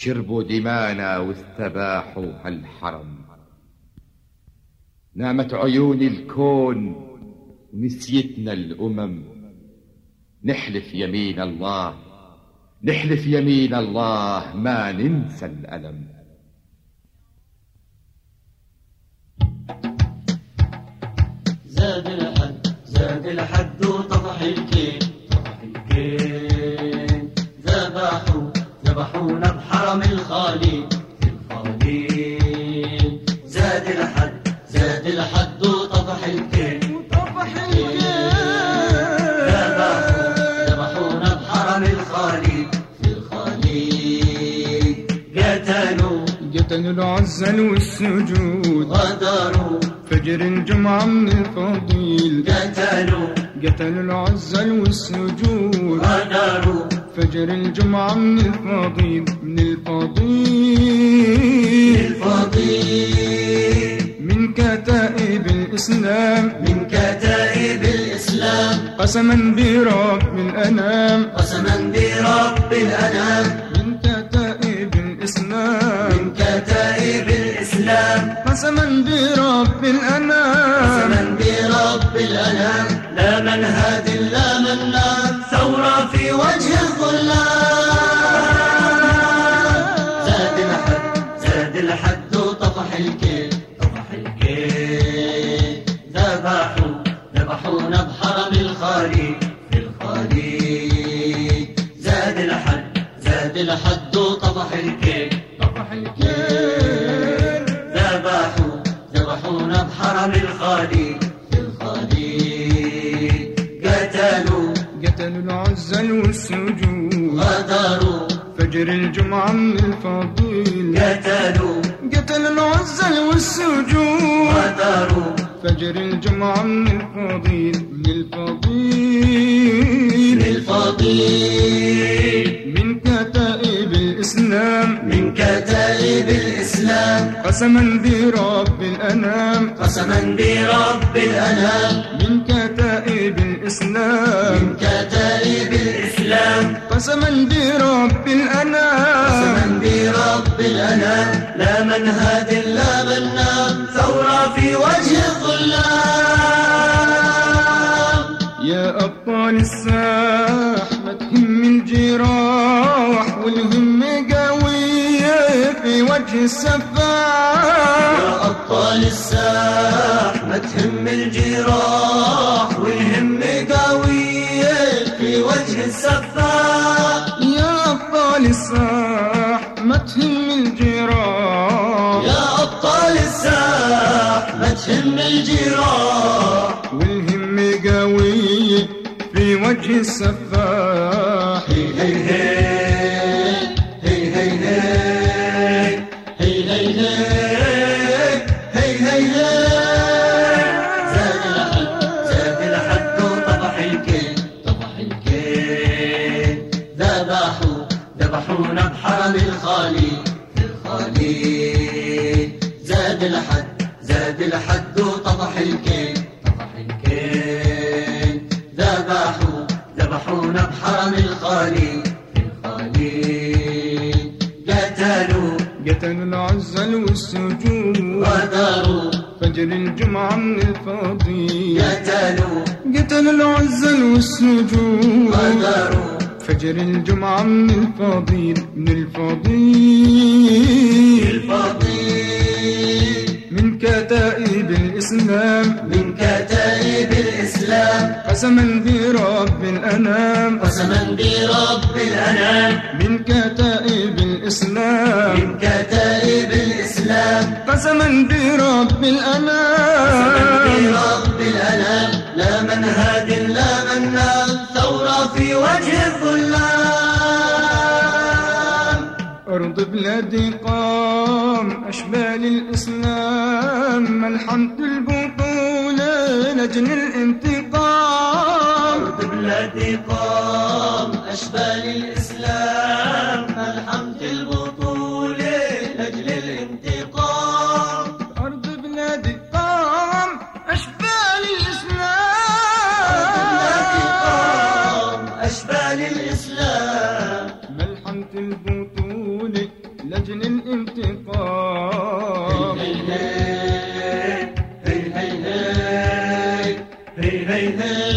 شربوا دمانا واستباحوا هالحرم. نامت عيون الكون ونسيتنا الأمم. نحلف يمين الله، نحلف يمين الله ما ننسى الألم. زاد الحد زاد الحد وطفح الكيل طفح الكيل. ذبحونا بحرم الخالي في الخالي. زاد الحد وطفح الكيل وطفح الكيل. ذبحونا بحرم الخالي في الخالي. قتلوا العزل والسجود. غدروا فجر الجمعة من الفضيل. قتلوا العزل والسجود. غدروا فجر الجمعة من الفضيل. من كتائب الإسلام. قسما برب الأنام. من كتائب الإسلام. قسما برب الأنام. لا منهاد لا منام. ثورة في وجه الظلام. زاد الحد وطفح الكيل. ذبحونا بحرم الخالي في الخالي. زاد الحد وطفح الكيل. ذبحونا بحرم الخالي في الخالي. قتلوا العزل والسجود. غدروا فجر الجمعة من الفضيل. قتلوا العزل والسجود. غدروا فجر الجمعة من الفضيل. من كتائب الإسلام. قسما برب الأنام. من كتائب الإسلام. قسما برب الأنام. لا منهاد لا منام. ثورة في وجه الظلام. يا أبطال الساح ما تهم الجراح والهم قوية في وجه السفاح. يا أبطال الساح ما تهم الجراح والهم قوية في وجه السفاح. يا أبطال الساح ما تهم الجراح. يا أبطال الساح ما تهم الجراح والهم قوي في وجه السفاح. هي هي هي هي هي هي هي هي هي. زاد الحد وطفح الكيل. ذبحونا بحرم الخالي في الخالي. زاد الحد وطفح الكيل. ذبحونا بحرم الخالي في الخالي. قتلوا العزل والسجود. غدروا فجر الجمعة من الفضيل. قتلوا العزل والسجود. غدروا فجر الجمعة من الفضيل. من كتائب الإسلام. قسما برب الأنام. من كتائب الإسلام. قسما برب الأنام. لا منهاد لا منام. ثورة في وجه الظلام. أرض بلادي قام أشبال الإسلام. ملحمة البطولة لجل الانتقام. أرض بلادي قام أشبال الإسلام. ملحمة البطولة لجل الانتقام. أرض بلادي قام أشبال الإسلام. أشبال الإسلام. ملحمة البطولة أجل الانتقام. هي هي هي هي هي هي هي هي